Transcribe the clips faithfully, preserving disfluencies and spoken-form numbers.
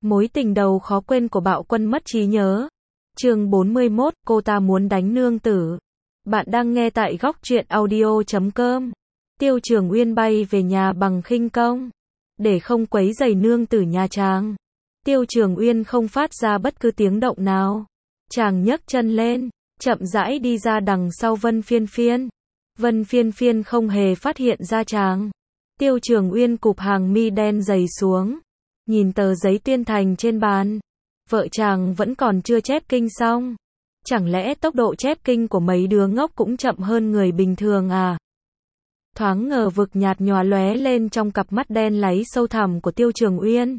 Mối tình đầu khó quên của Bạo Quân mất trí nhớ. Chương bốn mươi mốt, cô ta muốn đánh nương tử. Bạn đang nghe tại góc truyện audio chấm com. Tiêu Trường Uyên bay về nhà bằng khinh công. Để không quấy rầy nương tử nhà chàng. Tiêu Trường Uyên không phát ra bất cứ tiếng động nào. Chàng nhấc chân lên, chậm rãi đi ra đằng sau Vân Phiên Phiên. Vân Phiên Phiên không hề phát hiện ra chàng. Tiêu Trường Uyên cụp hàng mi đen dày xuống. Nhìn tờ giấy tuyên thành trên bàn. Vợ chàng vẫn còn chưa chép kinh xong. Chẳng lẽ tốc độ chép kinh của mấy đứa ngốc cũng chậm hơn người bình thường à? Thoáng ngờ vực nhạt nhòa lóe lên trong cặp mắt đen láy sâu thẳm của Tiêu Trường Uyên.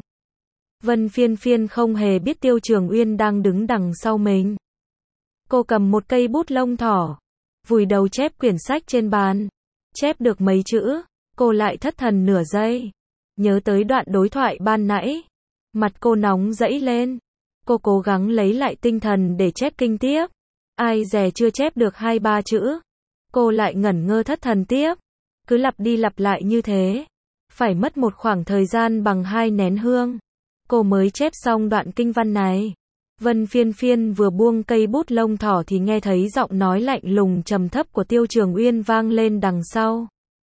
Vân Phiên Phiên không hề biết Tiêu Trường Uyên đang đứng đằng sau mình. Cô cầm một cây bút lông thỏ, vùi đầu chép quyển sách trên bàn. Chép được mấy chữ, cô lại thất thần nửa giây. Nhớ tới đoạn đối thoại ban nãy. Mặt cô nóng rẫy lên. Cô cố gắng lấy lại tinh thần để chép kinh tiếp. Ai dè chưa chép được hai ba chữ. Cô lại ngẩn ngơ thất thần tiếp. Cứ lặp đi lặp lại như thế. Phải mất một khoảng thời gian bằng hai nén hương. Cô mới chép xong đoạn kinh văn này. Vân Phiên Phiên vừa buông cây bút lông thỏ thì nghe thấy giọng nói lạnh lùng trầm thấp của Tiêu Trường Uyên vang lên đằng sau.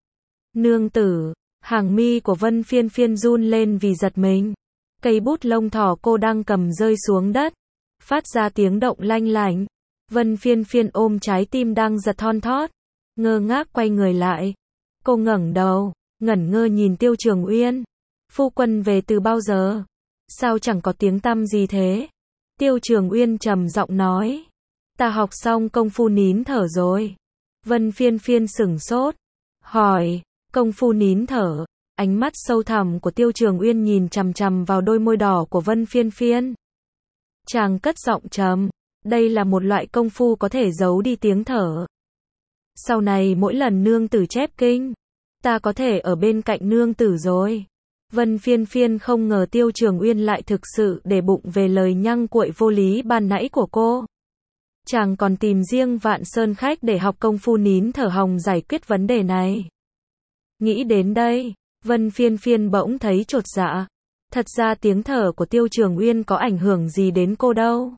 Nương tử. Hàng mi của Vân Phiên Phiên run lên vì giật mình. Cây bút lông thỏ cô đang cầm rơi xuống đất. Phát ra tiếng động lanh lảnh. Vân Phiên Phiên ôm trái tim đang giật thon thót. Ngơ ngác quay người lại. Cô ngẩng đầu, ngẩn ngơ nhìn Tiêu Trường Uyên. Phu quân về từ bao giờ? Sao chẳng có tiếng tăm gì thế? Tiêu Trường Uyên trầm giọng nói. Ta học xong công phu nín thở rồi. Vân Phiên Phiên sửng sốt. Hỏi, công phu nín thở. Ánh mắt sâu thẳm của Tiêu Trường Uyên nhìn chằm chằm vào đôi môi đỏ của Vân Phiên Phiên. Chàng cất giọng trầm. Đây là một loại công phu có thể giấu đi tiếng thở. Sau này mỗi lần nương tử chép kinh, ta có thể ở bên cạnh nương tử rồi. Vân Phiên Phiên không ngờ Tiêu Trường Uyên lại thực sự để bụng về lời nhăng cuội vô lý ban nãy của cô. Chàng còn tìm riêng Vạn Sơn Khách để học công phu nín thở hòng giải quyết vấn đề này. Nghĩ đến đây, Vân Phiên Phiên bỗng thấy chột dạ. Thật ra tiếng thở của Tiêu Trường Uyên có ảnh hưởng gì đến cô đâu.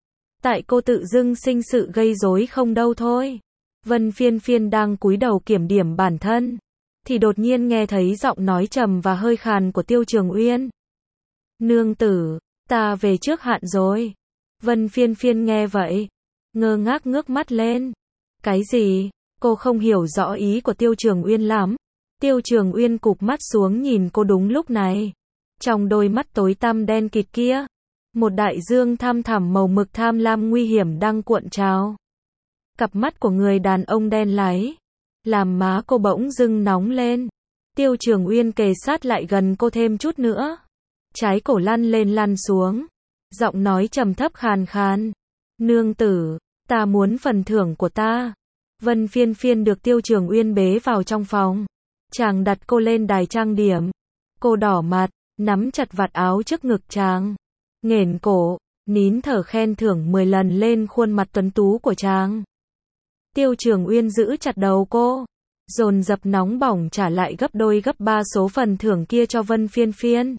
Tại cô tự dưng sinh sự gây rối không đâu thôi. Vân Phiên Phiên đang cúi đầu kiểm điểm bản thân. Thì đột nhiên nghe thấy giọng nói trầm và hơi khàn của Tiêu Trường Uyên. Nương tử, ta về trước hạn rồi. Vân Phiên Phiên nghe vậy. Ngơ ngác ngước mắt lên. Cái gì? Cô không hiểu rõ ý của Tiêu Trường Uyên lắm. Tiêu Trường Uyên cụp mắt xuống nhìn cô đúng lúc này. Trong đôi mắt tối tăm đen kịt kia. Một đại dương thăm thẳm màu mực tham lam nguy hiểm đang cuộn trào. Cặp mắt của người đàn ông đen láy. Làm má cô bỗng dưng nóng lên. Tiêu Trường Uyên kề sát lại gần cô thêm chút nữa. Trái cổ lăn lên lăn xuống. Giọng nói trầm thấp khàn khàn. Nương tử, ta muốn phần thưởng của ta. Vân Phiên Phiên được Tiêu Trường Uyên bế vào trong phòng. Chàng đặt cô lên đài trang điểm. Cô đỏ mặt, nắm chặt vạt áo trước ngực chàng. Nghển cổ, nín thở khen thưởng mười lần lên khuôn mặt tuấn tú của chàng. Tiêu Trường Uyên giữ chặt đầu cô, dồn dập nóng bỏng trả lại gấp đôi gấp ba số phần thưởng kia cho Vân Phiên Phiên.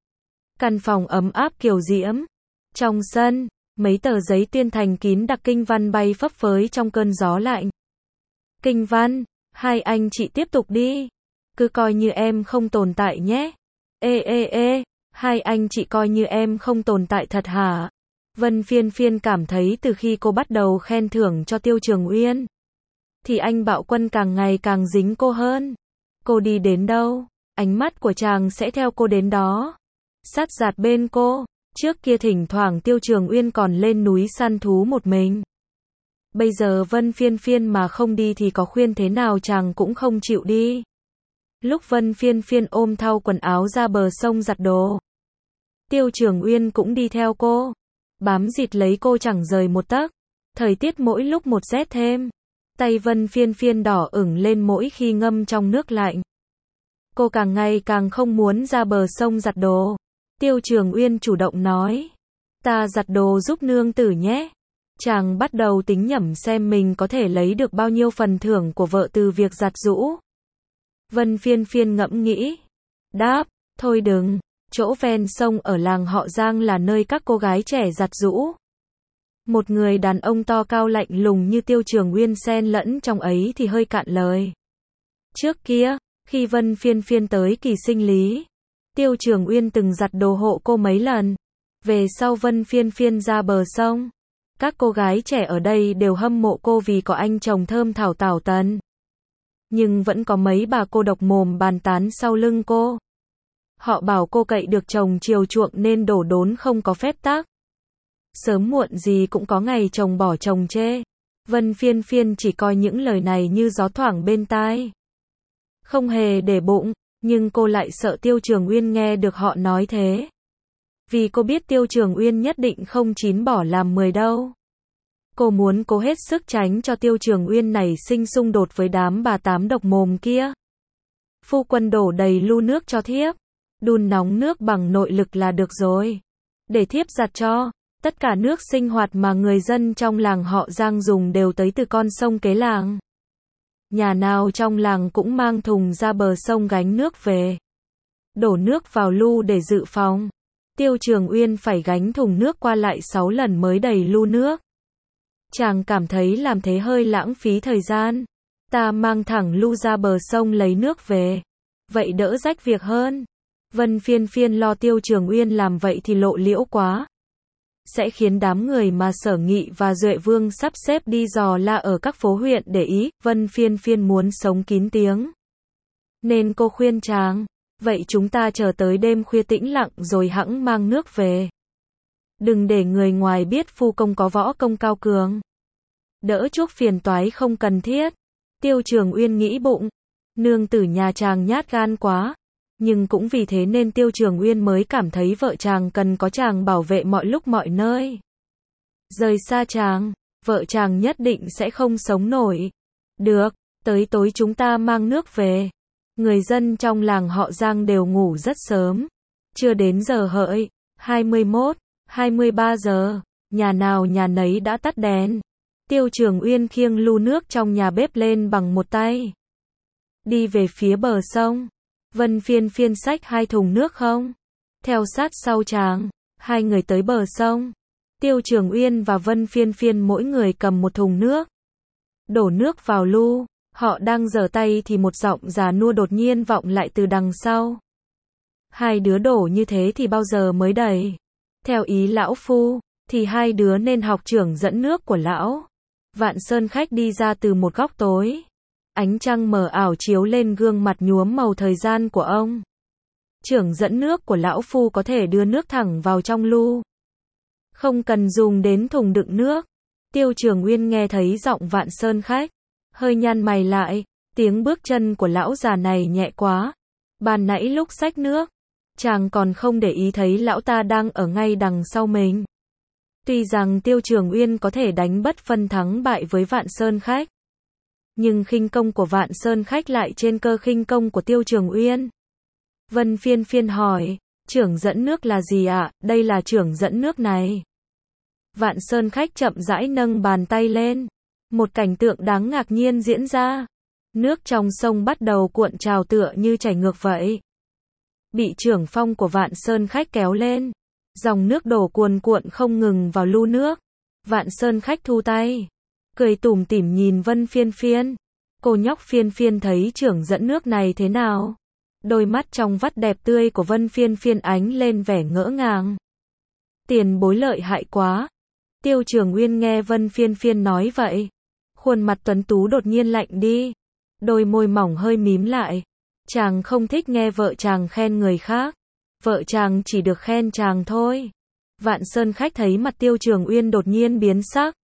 Căn phòng ấm áp kiều diễm. Trong sân, mấy tờ giấy tuyên thành kín đặc kinh văn bay phấp phới trong cơn gió lạnh. Kinh văn, hai anh chị tiếp tục đi. Cứ coi như em không tồn tại nhé. Ê ê ê, hai anh chị coi như em không tồn tại thật hả? Vân Phiên Phiên cảm thấy từ khi cô bắt đầu khen thưởng cho Tiêu Trường Uyên, thì anh Bạo Quân càng ngày càng dính cô hơn. Cô đi đến đâu, ánh mắt của chàng sẽ theo cô đến đó. Sát giạt bên cô. Trước kia thỉnh thoảng Tiêu Trường Uyên còn lên núi săn thú một mình. Bây giờ Vân Phiên Phiên mà không đi thì có khuyên thế nào chàng cũng không chịu đi. Lúc Vân Phiên Phiên ôm thau quần áo ra bờ sông giặt đồ, Tiêu Trường Uyên cũng đi theo cô. Bám dịt lấy cô chẳng rời một tấc. Thời tiết mỗi lúc một rét thêm. Tay Vân Phiên Phiên đỏ ửng lên mỗi khi ngâm trong nước lạnh. Cô càng ngày càng không muốn ra bờ sông giặt đồ. Tiêu Trường Uyên chủ động nói. Ta giặt đồ giúp nương tử nhé. Chàng bắt đầu tính nhẩm xem mình có thể lấy được bao nhiêu phần thưởng của vợ từ việc giặt giũ. Vân Phiên Phiên ngẫm nghĩ. Đáp, thôi đừng. Chỗ ven sông ở làng họ Giang là nơi các cô gái trẻ giặt giũ. Một người đàn ông to cao lạnh lùng như Tiêu Trường Uyên xen lẫn trong ấy thì hơi cạn lời. Trước kia, khi Vân Phiên Phiên tới kỳ sinh lý, Tiêu Trường Uyên từng giặt đồ hộ cô mấy lần. Về sau Vân Phiên Phiên ra bờ sông, các cô gái trẻ ở đây đều hâm mộ cô vì có anh chồng thơm thảo tảo tần. Nhưng vẫn có mấy bà cô độc mồm bàn tán sau lưng cô. Họ bảo cô cậy được chồng chiều chuộng nên đổ đốn không có phép tắc. Sớm muộn gì cũng có ngày chồng bỏ chồng chê. Vân Phiên Phiên chỉ coi những lời này như gió thoảng bên tai. Không hề để bụng, nhưng cô lại sợ Tiêu Trường Uyên nghe được họ nói thế. Vì cô biết Tiêu Trường Uyên nhất định không chín bỏ làm mười đâu. Cô muốn cố hết sức tránh cho Tiêu Trường Uyên này sinh xung đột với đám bà tám độc mồm kia. Phu quân đổ đầy lu nước cho thiếp. Đun nóng nước bằng nội lực là được rồi. Để thiếp giặt cho. Tất cả nước sinh hoạt mà người dân trong làng họ Giang dùng đều tới từ con sông kế làng. Nhà nào trong làng cũng mang thùng ra bờ sông gánh nước về. Đổ nước vào lu để dự phòng. Tiêu Trường Uyên phải gánh thùng nước qua lại sáu lần mới đầy lu nước. Chàng cảm thấy làm thế hơi lãng phí thời gian. Ta mang thẳng lu ra bờ sông lấy nước về. Vậy đỡ rách việc hơn. Vân Phiên Phiên lo Tiêu Trường Uyên làm vậy thì lộ liễu quá. Sẽ khiến đám người mà Sở Nghị và Duệ Vương sắp xếp đi dò la ở các phố huyện để ý. Vân Phiên Phiên muốn sống kín tiếng. Nên cô khuyên chàng. Vậy chúng ta chờ tới đêm khuya tĩnh lặng rồi hẵng mang nước về. Đừng để người ngoài biết phu công có võ công cao cường. Đỡ chuốc phiền toái không cần thiết. Tiêu Trường Uyên nghĩ bụng. Nương tử nhà chàng nhát gan quá. Nhưng cũng vì thế nên Tiêu Trường Uyên mới cảm thấy vợ chàng cần có chàng bảo vệ mọi lúc mọi nơi. Rời xa chàng, vợ chàng nhất định sẽ không sống nổi. Được, tới tối chúng ta mang nước về. Người dân trong làng họ Giang đều ngủ rất sớm. Chưa đến giờ hợi, hai mươi mốt, hai mươi ba giờ, nhà nào nhà nấy đã tắt đèn. Tiêu Trường Uyên khiêng lu nước trong nhà bếp lên bằng một tay. Đi về phía bờ sông. Vân Phiên Phiên xách hai thùng nước không? Theo sát sau chàng, hai người tới bờ sông. Tiêu Trường Uyên và Vân Phiên Phiên mỗi người cầm một thùng nước. Đổ nước vào lu, họ đang giở tay thì một giọng già nua đột nhiên vọng lại từ đằng sau. Hai đứa đổ như thế thì bao giờ mới đầy? Theo ý lão phu, thì hai đứa nên học trưởng dẫn nước của lão. Vạn Sơn Khách đi ra từ một góc tối. Ánh trăng mờ ảo chiếu lên gương mặt nhuốm màu thời gian của ông. Trưởng dẫn nước của lão phu có thể đưa nước thẳng vào trong lu. Không cần dùng đến thùng đựng nước. Tiêu Trường Uyên nghe thấy giọng Vạn Sơn Khách. Hơi nhăn mày lại. Tiếng bước chân của lão già này nhẹ quá. Ban nãy lúc xách nước, chàng còn không để ý thấy lão ta đang ở ngay đằng sau mình. Tuy rằng Tiêu Trường Uyên có thể đánh bất phân thắng bại với Vạn Sơn Khách. Nhưng khinh công của Vạn Sơn Khách lại trên cơ khinh công của Tiêu Trường Uyên. Vân Phiên Phiên hỏi, trưởng dẫn nước là gì ạ? À? Đây là trưởng dẫn nước này. Vạn Sơn Khách chậm rãi nâng bàn tay lên. Một cảnh tượng đáng ngạc nhiên diễn ra. Nước trong sông bắt đầu cuộn trào tựa như chảy ngược vậy. Bị trưởng phong của Vạn Sơn Khách kéo lên. Dòng nước đổ cuồn cuộn không ngừng vào lu nước. Vạn Sơn Khách thu tay. Cười tủm tỉm nhìn Vân Phiên Phiên. Cô nhóc Phiên Phiên thấy trưởng dẫn nước này thế nào? Đôi mắt trong vắt đẹp tươi của Vân Phiên Phiên ánh lên vẻ ngỡ ngàng. Tiền bối lợi hại quá. Tiêu Trường Uyên nghe Vân Phiên Phiên nói vậy. Khuôn mặt tuấn tú đột nhiên lạnh đi. Đôi môi mỏng hơi mím lại. Chàng không thích nghe vợ chàng khen người khác. Vợ chàng chỉ được khen chàng thôi. Vạn Sơn Khách thấy mặt Tiêu Trường Uyên đột nhiên biến sắc.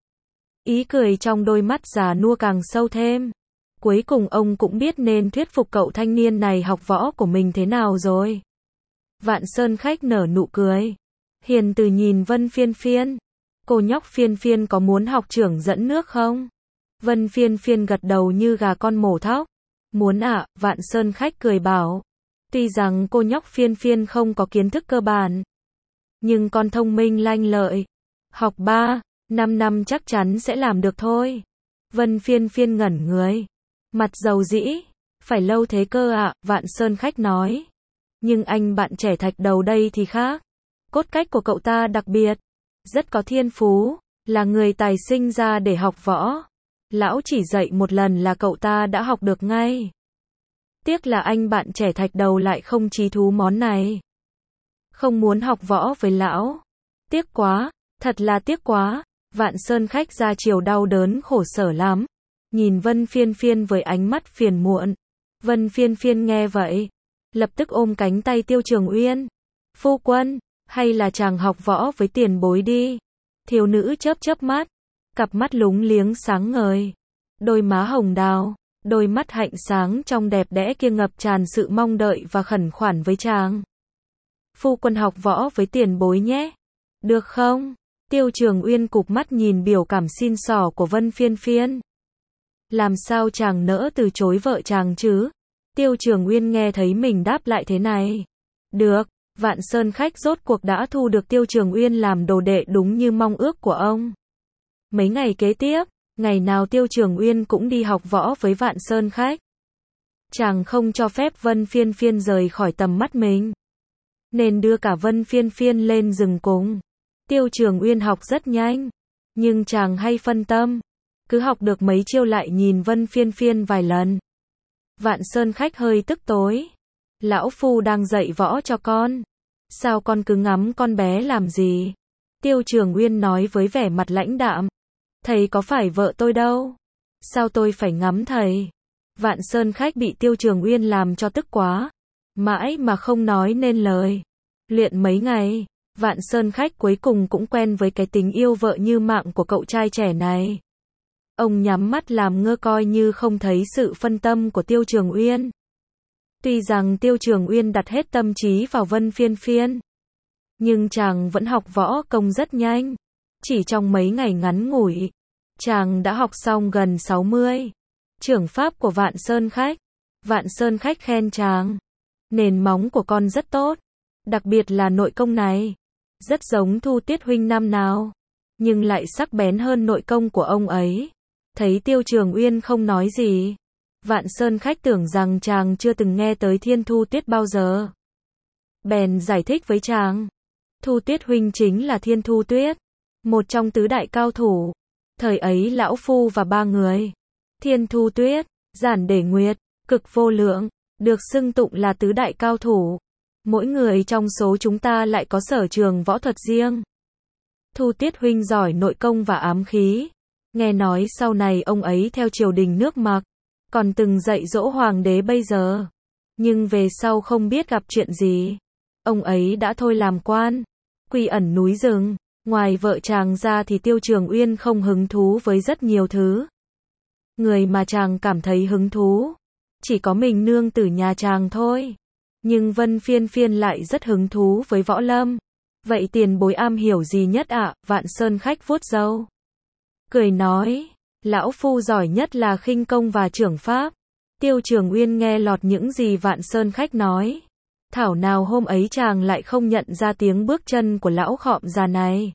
Ý cười trong đôi mắt già nua càng sâu thêm. Cuối cùng ông cũng biết nên thuyết phục cậu thanh niên này học võ của mình thế nào rồi. Vạn Sơn Khách nở nụ cười. Hiền từ nhìn Vân Phiên Phiên. Cô nhóc Phiên Phiên có muốn học trưởng dẫn nước không? Vân Phiên Phiên gật đầu như gà con mổ thóc. Muốn ạ, à, Vạn Sơn Khách cười bảo. Tuy rằng cô nhóc Phiên Phiên không có kiến thức cơ bản. Nhưng con thông minh lanh lợi. Học ba, năm năm chắc chắn sẽ làm được thôi. Vân Phiên Phiên ngẩn người. Mặt dầu dĩ. Phải lâu thế cơ ạ, à, Vạn Sơn Khách nói. Nhưng anh bạn trẻ thạch đầu đây thì khác. Cốt cách của cậu ta đặc biệt, rất có thiên phú, là người tài sinh ra để học võ. Lão chỉ dạy một lần là cậu ta đã học được ngay. Tiếc là anh bạn trẻ thạch đầu lại không chí thú món này. Không muốn học võ với lão. Tiếc quá, thật là tiếc quá. Vạn Sơn Khách ra chiều đau đớn khổ sở lắm. Nhìn Vân Phiên Phiên với ánh mắt phiền muộn. Vân Phiên Phiên nghe vậy, lập tức ôm cánh tay Tiêu Trường Uyên. Phu quân, hay là chàng học võ với tiền bối đi. Thiếu nữ chớp chớp mắt, cặp mắt lúng liếng sáng ngời. Đôi má hồng đào, đôi mắt hạnh sáng trong đẹp đẽ kia ngập tràn sự mong đợi và khẩn khoản với chàng. Phu quân học võ với tiền bối nhé. Được không? Tiêu Trường Uyên cụp mắt nhìn biểu cảm xin xỏ của Vân Phiên Phiên. Làm sao chàng nỡ từ chối vợ chàng chứ? Tiêu Trường Uyên nghe thấy mình đáp lại thế này. Được, Vạn Sơn Khách rốt cuộc đã thu được Tiêu Trường Uyên làm đồ đệ đúng như mong ước của ông. Mấy ngày kế tiếp, ngày nào Tiêu Trường Uyên cũng đi học võ với Vạn Sơn Khách. Chàng không cho phép Vân Phiên Phiên rời khỏi tầm mắt mình, nên đưa cả Vân Phiên Phiên lên rừng cùng. Tiêu Trường Uyên học rất nhanh, nhưng chàng hay phân tâm, cứ học được mấy chiêu lại nhìn Vân Phiên Phiên vài lần. Vạn Sơn Khách hơi tức tối. Lão phu đang dạy võ cho con. Sao con cứ ngắm con bé làm gì? Tiêu Trường Uyên nói với vẻ mặt lãnh đạm. Thầy có phải vợ tôi đâu. Sao tôi phải ngắm thầy? Vạn Sơn Khách bị Tiêu Trường Uyên làm cho tức quá. Mãi mà không nói nên lời. Luyện mấy ngày, Vạn Sơn Khách cuối cùng cũng quen với cái tính yêu vợ như mạng của cậu trai trẻ này. Ông nhắm mắt làm ngơ coi như không thấy sự phân tâm của Tiêu Trường Uyên. Tuy rằng Tiêu Trường Uyên đặt hết tâm trí vào Vân Phiên Phiên, nhưng chàng vẫn học võ công rất nhanh. Chỉ trong mấy ngày ngắn ngủi, chàng đã học xong gần sáu mươi chưởng pháp của Vạn Sơn Khách. Vạn Sơn Khách khen chàng. Nền móng của con rất tốt, đặc biệt là nội công này. Rất giống Thu Tiết huynh năm nào, nhưng lại sắc bén hơn nội công của ông ấy. Thấy Tiêu Trường Uyên không nói gì, Vạn Sơn Khách tưởng rằng chàng chưa từng nghe tới Thiên Thu Tiết bao giờ. Bèn giải thích với chàng. Thu Tiết huynh chính là Thiên Thu Tuyết, một trong tứ đại cao thủ. Thời ấy lão phu và ba người, Thiên Thu Tuyết, Giản Để Nguyệt, Cực Vô Lượng, được xưng tụng là tứ đại cao thủ. Mỗi người trong số chúng ta lại có sở trường võ thuật riêng. Thu Tiết huynh giỏi nội công và ám khí. Nghe nói sau này ông ấy theo triều đình nước Mạc, còn từng dạy dỗ hoàng đế bây giờ. Nhưng về sau không biết gặp chuyện gì, ông ấy đã thôi làm quan, quy ẩn núi rừng. Ngoài vợ chàng ra thì Tiêu Trường Uyên không hứng thú với rất nhiều thứ. Người mà chàng cảm thấy hứng thú, chỉ có mình nương tử nhà chàng thôi. Nhưng Vân Phiên Phiên lại rất hứng thú với võ lâm. Vậy tiền bối am hiểu gì nhất ạ? À? Vạn Sơn Khách vuốt râu, cười nói, lão phu giỏi nhất là khinh công và chưởng pháp. Tiêu Trường Uyên nghe lọt những gì Vạn Sơn Khách nói. Thảo nào hôm ấy chàng lại không nhận ra tiếng bước chân của lão khọm già này.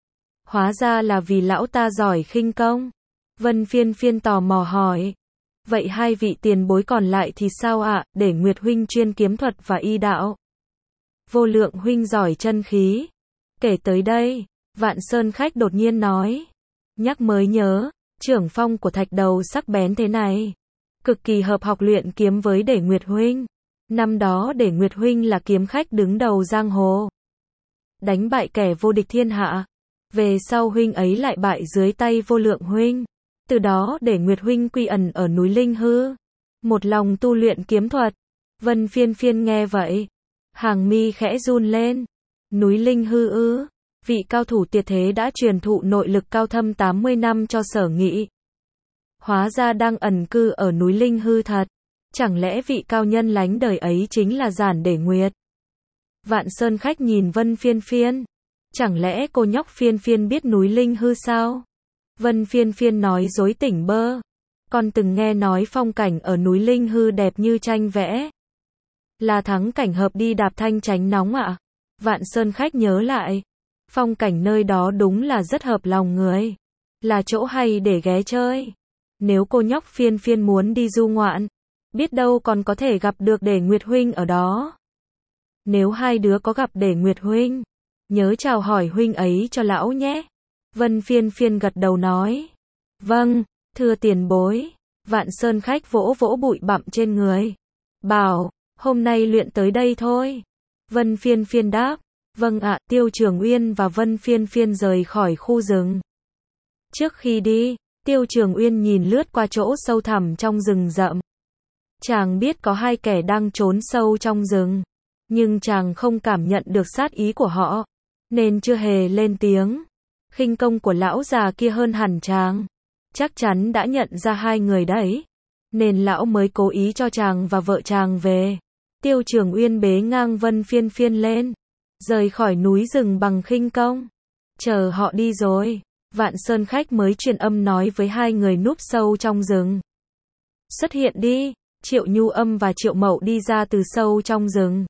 Hóa ra là vì lão ta giỏi khinh công. Vân Phiên Phiên tò mò hỏi. Vậy hai vị tiền bối còn lại thì sao ạ? À? Để Nguyệt huynh chuyên kiếm thuật và y đạo. Vô Lượng huynh giỏi chân khí. Kể tới đây, Vạn Sơn Khách đột nhiên nói. Nhắc mới nhớ, trưởng phong của thạch đầu sắc bén thế này, cực kỳ hợp học luyện kiếm với Để Nguyệt huynh. Năm đó Để Nguyệt huynh là kiếm khách đứng đầu giang hồ, đánh bại kẻ vô địch thiên hạ. Về sau huynh ấy lại bại dưới tay Vô Lượng huynh. Từ đó Để Nguyệt huynh quy ẩn ở núi Linh Hư, một lòng tu luyện kiếm thuật. Vân Phiên Phiên nghe vậy, hàng mi khẽ run lên. Núi Linh Hư ư? Vị cao thủ tuyệt thế đã truyền thụ nội lực cao thâm tám mươi năm cho Sở Nghị. Hóa ra đang ẩn cư ở núi Linh Hư thật. Chẳng lẽ vị cao nhân lánh đời ấy chính là Giản Để Nguyệt? Vạn Sơn Khách nhìn Vân Phiên Phiên. Chẳng lẽ cô nhóc Phiên Phiên biết núi Linh Hư sao? Vân Phiên Phiên nói dối tỉnh bơ. Con từng nghe nói phong cảnh ở núi Linh Hư đẹp như tranh vẽ. Là thắng cảnh hợp đi đạp thanh tránh nóng ạ. À? Vạn Sơn Khách nhớ lại. Phong cảnh nơi đó đúng là rất hợp lòng người. Là chỗ hay để ghé chơi. Nếu cô nhóc Phiên Phiên muốn đi du ngoạn, biết đâu còn có thể gặp được Để Nguyệt huynh ở đó. Nếu hai đứa có gặp để Nguyệt huynh, nhớ chào hỏi huynh ấy cho lão nhé. Vân Phiên Phiên gật đầu nói. Vâng, thưa tiền bối. Vạn Sơn Khách vỗ vỗ bụi bặm trên người. Bảo, hôm nay luyện tới đây thôi. Vân Phiên Phiên đáp. Vâng ạ, Tiêu Trường Uyên và Vân Phiên Phiên rời khỏi khu rừng. Trước khi đi, Tiêu Trường Uyên nhìn lướt qua chỗ sâu thẳm trong rừng rậm. Chàng biết có hai kẻ đang trốn sâu trong rừng, nhưng chàng không cảm nhận được sát ý của họ, nên chưa hề lên tiếng. Khinh công của lão già kia hơn hẳn chàng, chắc chắn đã nhận ra hai người đấy, nên lão mới cố ý cho chàng và vợ chàng về. Tiêu Trường Uyên bế ngang Vân Phiên Phiên lên, rời khỏi núi rừng bằng khinh công. Chờ họ đi rồi, Vạn Sơn Khách mới truyền âm nói với hai người núp sâu trong rừng. Xuất hiện đi. Triệu Nhu Âm và Triệu Mậu đi ra từ sâu trong rừng.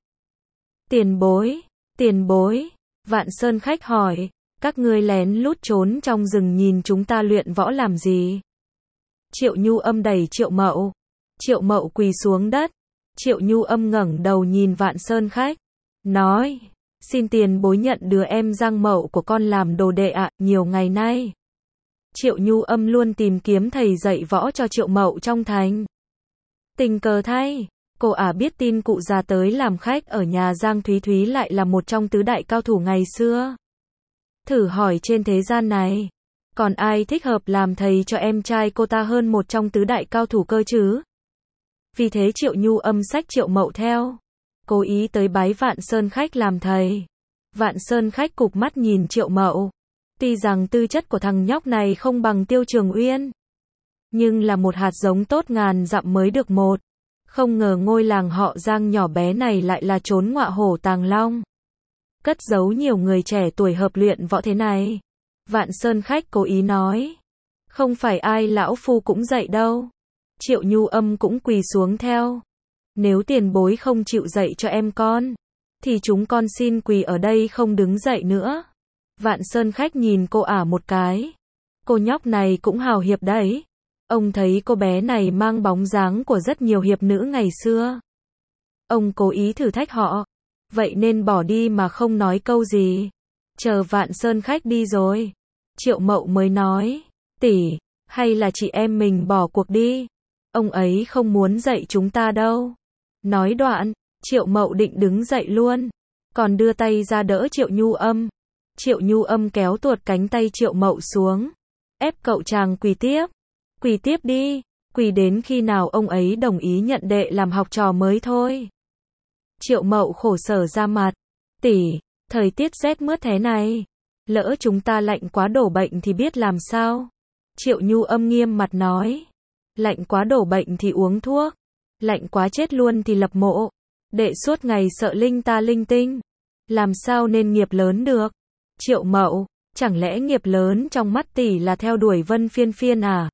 Tiền bối, tiền bối, Vạn Sơn Khách hỏi, các ngươi lén lút trốn trong rừng nhìn chúng ta luyện võ làm gì? Triệu Nhu Âm đẩy Triệu Mậu. Triệu Mậu quỳ xuống đất. Triệu Nhu Âm ngẩng đầu nhìn Vạn Sơn Khách, nói, xin tiền bối nhận đứa em Giang Mậu của con làm đồ đệ ạ. Nhiều ngày nay, Triệu Nhu Âm luôn tìm kiếm thầy dạy võ cho Triệu Mậu trong thành. Tình cờ thay, cô ả biết tin cụ già tới làm khách ở nhà Giang Thúy Thúy lại là một trong tứ đại cao thủ ngày xưa. Thử hỏi trên thế gian này, còn ai thích hợp làm thầy cho em trai cô ta hơn một trong tứ đại cao thủ cơ chứ? Vì thế Triệu Nhu Âm xách Triệu Mậu theo, cố ý tới bái Vạn Sơn Khách làm thầy. Vạn Sơn Khách cụp mắt nhìn Triệu Mậu. Tuy rằng tư chất của thằng nhóc này không bằng Tiêu Trường Uyên, nhưng là một hạt giống tốt ngàn dặm mới được một. Không ngờ ngôi làng họ Giang nhỏ bé này lại là trốn ngọa hổ tàng long, cất giấu nhiều người trẻ tuổi hợp luyện võ thế này. Vạn Sơn Khách cố ý nói, không phải ai lão phu cũng dạy đâu. Triệu Nhu Âm cũng quỳ xuống theo. Nếu tiền bối không chịu dạy cho em con, thì chúng con xin quỳ ở đây không đứng dậy nữa. Vạn Sơn Khách nhìn cô ả một cái. Cô nhóc này cũng hào hiệp đấy. Ông thấy cô bé này mang bóng dáng của rất nhiều hiệp nữ ngày xưa. Ông cố ý thử thách họ, vậy nên bỏ đi mà không nói câu gì. Chờ Vạn Sơn Khách đi rồi, Triệu Mậu mới nói, tỷ, hay là chị em mình bỏ cuộc đi. Ông ấy không muốn dạy chúng ta đâu. Nói đoạn, Triệu Mậu định đứng dậy luôn, còn đưa tay ra đỡ Triệu Nhu Âm. Triệu Nhu Âm kéo tuột cánh tay Triệu Mậu xuống, ép cậu chàng quỳ tiếp. Quỳ tiếp đi, quỳ đến khi nào ông ấy đồng ý nhận đệ làm học trò mới thôi. Triệu Mậu khổ sở ra mặt, tỷ, thời tiết rét mướt thế này, lỡ chúng ta lạnh quá đổ bệnh thì biết làm sao. Triệu Nhu Âm nghiêm mặt nói, lạnh quá đổ bệnh thì uống thuốc, lạnh quá chết luôn thì lập mộ. Đệ suốt ngày sợ linh ta linh tinh, làm sao nên nghiệp lớn được. Triệu Mậu, chẳng lẽ nghiệp lớn trong mắt tỷ là theo đuổi Vân Phiên Phiên à?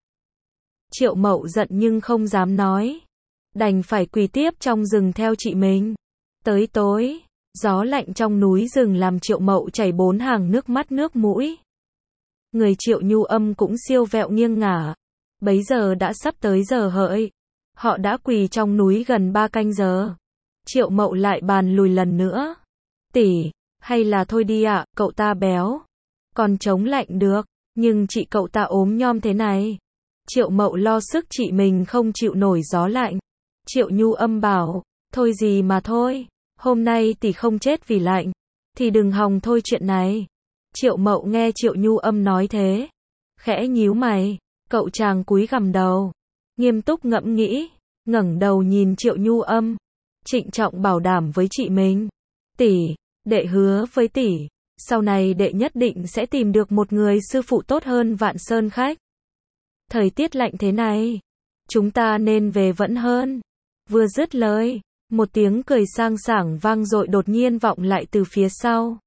Triệu Mậu giận nhưng không dám nói, đành phải quỳ tiếp trong rừng theo chị mình. Tới tối, gió lạnh trong núi rừng làm Triệu Mậu chảy bốn hàng nước mắt nước mũi. Người Triệu Nhu Âm cũng siêu vẹo nghiêng ngả. Bấy giờ đã sắp tới giờ hợi. Họ đã quỳ trong núi gần ba canh giờ. Triệu Mậu lại bàn lùi lần nữa. Tỷ, hay là thôi đi ạ, cậu ta béo, còn chống lạnh được, nhưng chị cậu ta ốm nhom thế này. Triệu Mậu lo sức chị mình không chịu nổi gió lạnh. Triệu Nhu Âm bảo, thôi gì mà thôi, hôm nay tỷ không chết vì lạnh, thì đừng hòng thôi chuyện này. Triệu Mậu nghe Triệu Nhu Âm nói thế, khẽ nhíu mày, cậu chàng cúi gằm đầu, nghiêm túc ngẫm nghĩ, ngẩng đầu nhìn Triệu Nhu Âm, trịnh trọng bảo đảm với chị mình. Tỷ, đệ hứa với tỷ, sau này đệ nhất định sẽ tìm được một người sư phụ tốt hơn Vạn Sơn Khách. Thời tiết lạnh thế này, chúng ta nên về vẫn hơn. Vừa dứt lời, một tiếng cười sang sảng vang dội đột nhiên vọng lại từ phía sau.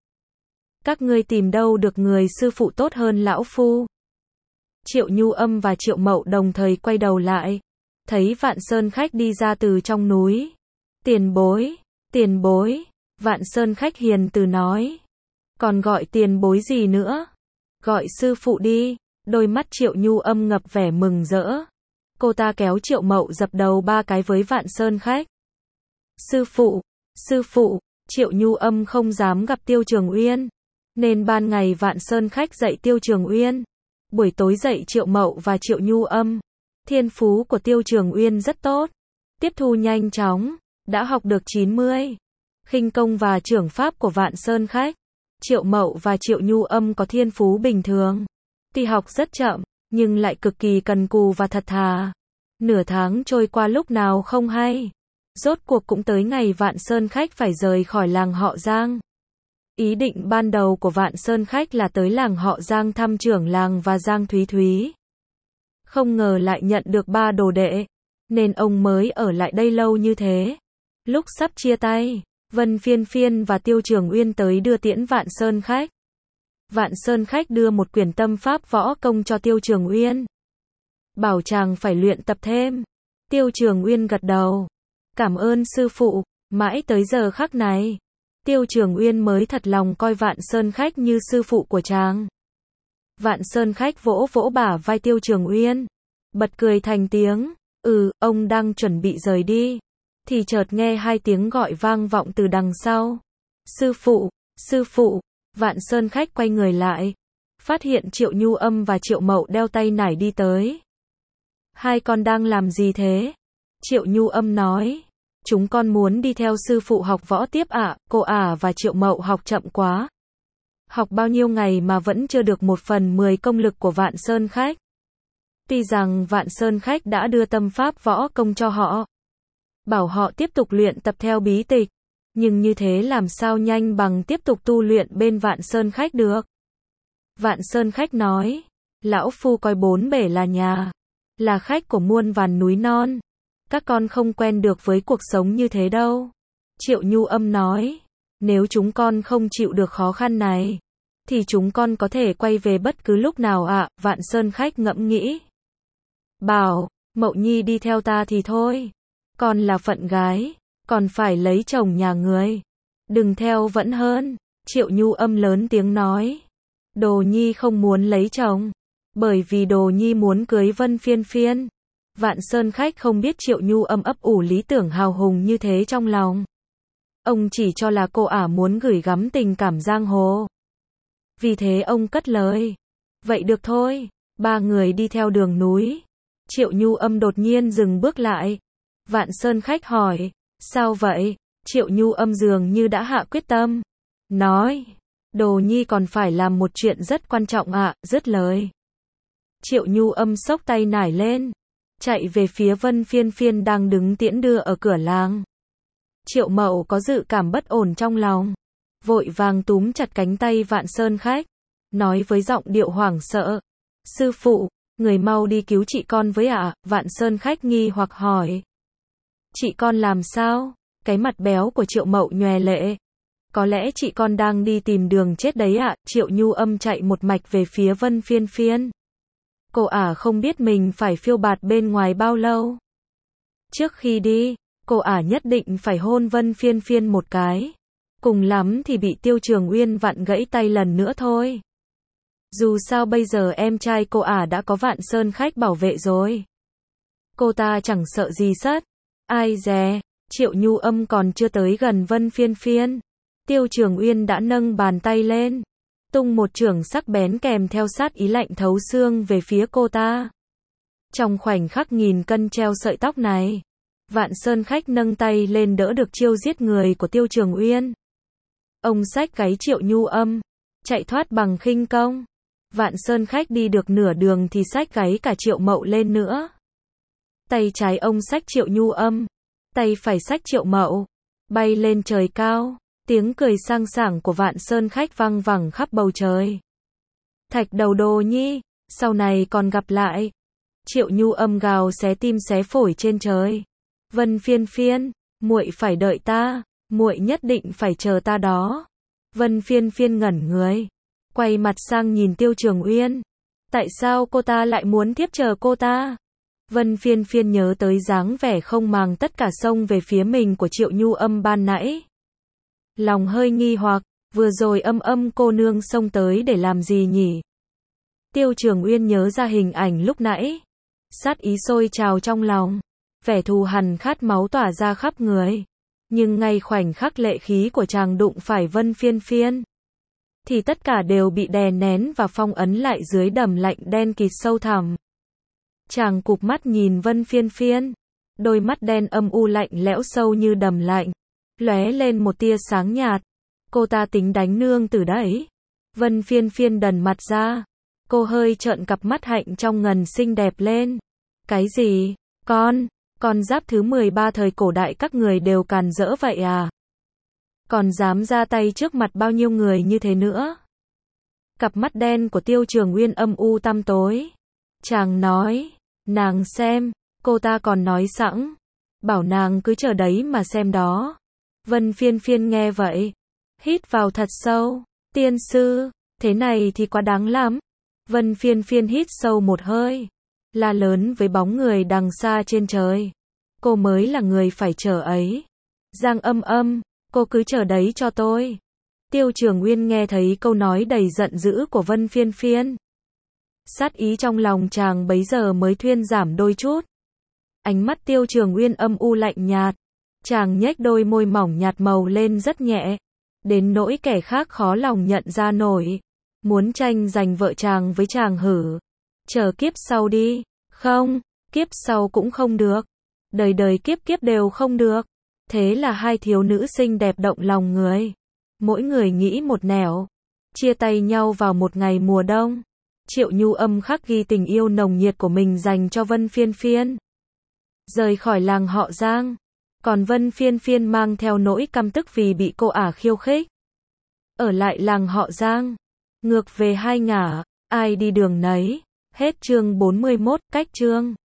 Các ngươi tìm đâu được người sư phụ tốt hơn lão phu? Triệu Nhu Âm và Triệu Mậu đồng thời quay đầu lại, thấy Vạn Sơn Khách đi ra từ trong núi. Tiền bối, tiền bối, Vạn Sơn Khách hiền từ nói. Còn gọi tiền bối gì nữa? Gọi sư phụ đi. Đôi mắt Triệu Nhu Âm ngập vẻ mừng rỡ. Cô ta kéo Triệu Mậu dập đầu ba cái với Vạn Sơn Khách. Sư phụ, sư phụ, Triệu Nhu Âm không dám gặp Tiêu Trường Uyên, nên ban ngày Vạn Sơn Khách dạy Tiêu Trường Uyên, buổi tối dạy Triệu Mậu và Triệu Nhu Âm. Thiên phú của Tiêu Trường Uyên rất tốt, tiếp thu nhanh chóng, đã học được chín mươi khinh công và trưởng pháp của Vạn Sơn Khách. Triệu Mậu và Triệu Nhu Âm có thiên phú bình thường, tuy học rất chậm, nhưng lại cực kỳ cần cù và thật thà. Nửa tháng trôi qua lúc nào không hay. Rốt cuộc cũng tới ngày Vạn Sơn Khách phải rời khỏi làng họ Giang. Ý định ban đầu của Vạn Sơn Khách là tới làng họ Giang thăm trưởng làng và Giang Thúy Thúy. Không ngờ lại nhận được ba đồ đệ, nên ông mới ở lại đây lâu như thế. Lúc sắp chia tay, Vân Phiên Phiên và Tiêu Trường Uyên tới đưa tiễn Vạn Sơn Khách. Vạn Sơn Khách đưa một quyển tâm pháp võ công cho Tiêu Trường Uyên, bảo chàng phải luyện tập thêm. Tiêu Trường Uyên gật đầu, cảm ơn sư phụ. Mãi tới giờ khắc này, Tiêu Trường Uyên mới thật lòng coi Vạn Sơn Khách như sư phụ của chàng. Vạn Sơn Khách vỗ vỗ bả vai Tiêu Trường Uyên, bật cười thành tiếng. Ừ, ông đang chuẩn bị rời đi, thì chợt nghe hai tiếng gọi vang vọng từ đằng sau. Sư phụ, sư phụ. Vạn Sơn Khách quay người lại, phát hiện Triệu Nhu Âm và Triệu Mậu đeo tay nải đi tới. Hai con đang làm gì thế? Triệu Nhu Âm nói, chúng con muốn đi theo sư phụ học võ tiếp ạ. Cô ả và Triệu Mậu học chậm quá, học bao nhiêu ngày mà vẫn chưa được một phần mười công lực của Vạn Sơn Khách. Tuy rằng Vạn Sơn Khách đã đưa tâm pháp võ công cho họ, bảo họ tiếp tục luyện tập theo bí tịch, nhưng như thế làm sao nhanh bằng tiếp tục tu luyện bên Vạn Sơn Khách được. Vạn Sơn Khách nói, lão phu coi bốn bể là nhà, là khách của muôn vàn núi non. Các con không quen được với cuộc sống như thế đâu. Triệu Nhu Âm nói, nếu chúng con không chịu được khó khăn này, thì chúng con có thể quay về bất cứ lúc nào ạ. Vạn Sơn Khách ngẫm nghĩ, bảo, Mậu Nhi đi theo ta thì thôi. Con là phận gái, còn phải lấy chồng nhà người, đừng theo vẫn hơn. Triệu Nhu Âm lớn tiếng nói, Đồ Nhi không muốn lấy chồng, bởi vì Đồ Nhi muốn cưới Vân Phiên Phiên. Vạn Sơn Khách không biết Triệu Nhu Âm ấp ủ lý tưởng hào hùng như thế trong lòng. Ông chỉ cho là cô ả muốn gửi gắm tình cảm giang hồ. Vì thế ông cất lời, vậy được thôi. Ba người đi theo đường núi. Triệu Nhu Âm đột nhiên dừng bước lại. Vạn Sơn Khách hỏi, sao vậy? Triệu Nhu Âm dường như đã hạ quyết tâm, nói, Đồ Nhi còn phải làm một chuyện rất quan trọng ạ. Dứt lời, Triệu Nhu Âm xốc tay nải lên, chạy về phía Vân Phiên Phiên đang đứng tiễn đưa ở cửa làng. Triệu Mậu có dự cảm bất ổn trong lòng, vội vàng túm chặt cánh tay Vạn Sơn Khách, nói với giọng điệu hoảng sợ, sư phụ, người mau đi cứu chị con với ạ. Vạn Sơn Khách nghi hoặc hỏi, chị con làm sao? Cái mặt béo của Triệu Mậu nhòe lệ, có lẽ chị con đang đi tìm đường chết đấy ạ. Triệu Nhu Âm chạy một mạch về phía Vân Phiên Phiên. Cô ả không biết mình phải phiêu bạt bên ngoài bao lâu. Trước khi đi, cô ả nhất định phải hôn Vân Phiên Phiên một cái, cùng lắm thì bị Tiêu Trường Uyên vặn gãy tay lần nữa thôi. Dù sao bây giờ em trai cô ả đã có Vạn Sơn Khách bảo vệ rồi, cô ta chẳng sợ gì sất. Ai dè, Triệu Nhu Âm còn chưa tới gần Vân Phiên Phiên, Tiêu Trường Uyên đã nâng bàn tay lên, tung một chưởng sắc bén kèm theo sát ý lạnh thấu xương về phía cô ta. Trong khoảnh khắc nghìn cân treo sợi tóc này, Vạn Sơn Khách nâng tay lên đỡ được chiêu giết người của Tiêu Trường Uyên. Ông xách gáy Triệu Nhu Âm, chạy thoát bằng khinh công. Vạn Sơn Khách đi được nửa đường thì xách gáy cả Triệu Mậu lên nữa. Tay trái ông xách Triệu Nhu Âm, tay phải xách Triệu Mậu, bay lên trời cao. Tiếng cười sang sảng của Vạn Sơn Khách vang vẳng khắp bầu trời. Thạch đầu Đồ Nhi, sau này còn gặp lại. Triệu Nhu Âm gào xé tim xé phổi trên trời. Vân Phiên Phiên, muội phải đợi ta, muội nhất định phải chờ ta đó. Vân Phiên Phiên ngẩn người, quay mặt sang nhìn Tiêu Trường Uyên. Tại sao cô ta lại muốn tiếp chờ cô ta? Vân Phiên Phiên nhớ tới dáng vẻ không màng tất cả xông về phía mình của Triệu Nhu Âm ban nãy. Lòng hơi nghi hoặc, vừa rồi Âm Âm cô nương xông tới để làm gì nhỉ? Tiêu Trường Uyên nhớ ra hình ảnh lúc nãy, sát ý sôi trào trong lòng, vẻ thù hằn khát máu tỏa ra khắp người. Nhưng ngay khoảnh khắc lệ khí của chàng đụng phải Vân Phiên Phiên, thì tất cả đều bị đè nén và phong ấn lại dưới đầm lạnh đen kịt sâu thẳm. Chàng cụp mắt nhìn Vân Phiên Phiên, đôi mắt đen âm u lạnh lẽo sâu như đầm lạnh, lóe lên một tia sáng nhạt. Cô ta tính đánh nương tử đấy. Vân Phiên Phiên đần mặt ra, cô hơi trợn cặp mắt hạnh trong ngần xinh đẹp lên. Cái gì? Con, con giáp thứ mười ba thời cổ đại các người đều càn rỡ vậy à? Còn dám ra tay trước mặt bao nhiêu người như thế nữa? Cặp mắt đen của Tiêu Trường Uyên âm u tăm tối. Chàng nói, nàng xem, cô ta còn nói sẵn, bảo nàng cứ chờ đấy mà xem đó. Vân Phiên Phiên nghe vậy, hít vào thật sâu. Tiên sư, thế này thì quá đáng lắm. Vân Phiên Phiên hít sâu một hơi, la lớn với bóng người đằng xa trên trời. Cô mới là người phải chờ ấy. Giang Âm Âm, cô cứ chờ đấy cho tôi. Tiêu Trường Uyên nghe thấy câu nói đầy giận dữ của Vân Phiên Phiên. Sát ý trong lòng chàng bấy giờ mới thuyên giảm đôi chút. Ánh mắt Tiêu Trường Uyên âm u lạnh nhạt. Chàng nhếch đôi môi mỏng nhạt màu lên rất nhẹ, đến nỗi kẻ khác khó lòng nhận ra nổi. Muốn tranh giành vợ chàng với chàng hử? Chờ kiếp sau đi. Không, kiếp sau cũng không được. Đời đời kiếp kiếp đều không được. Thế là hai thiếu nữ xinh đẹp động lòng người. Mỗi người nghĩ một nẻo. Chia tay nhau vào một ngày mùa đông. Triệu Nhu âm khắc ghi tình yêu nồng nhiệt của mình dành cho Vân Phiên Phiên. Rời khỏi làng họ Giang. Còn Vân Phiên Phiên mang theo nỗi căm tức vì bị cô ả khiêu khích. Ở lại làng họ Giang. Ngược về hai ngả, ai đi đường nấy. Hết chương bốn mươi mốt, cách chương.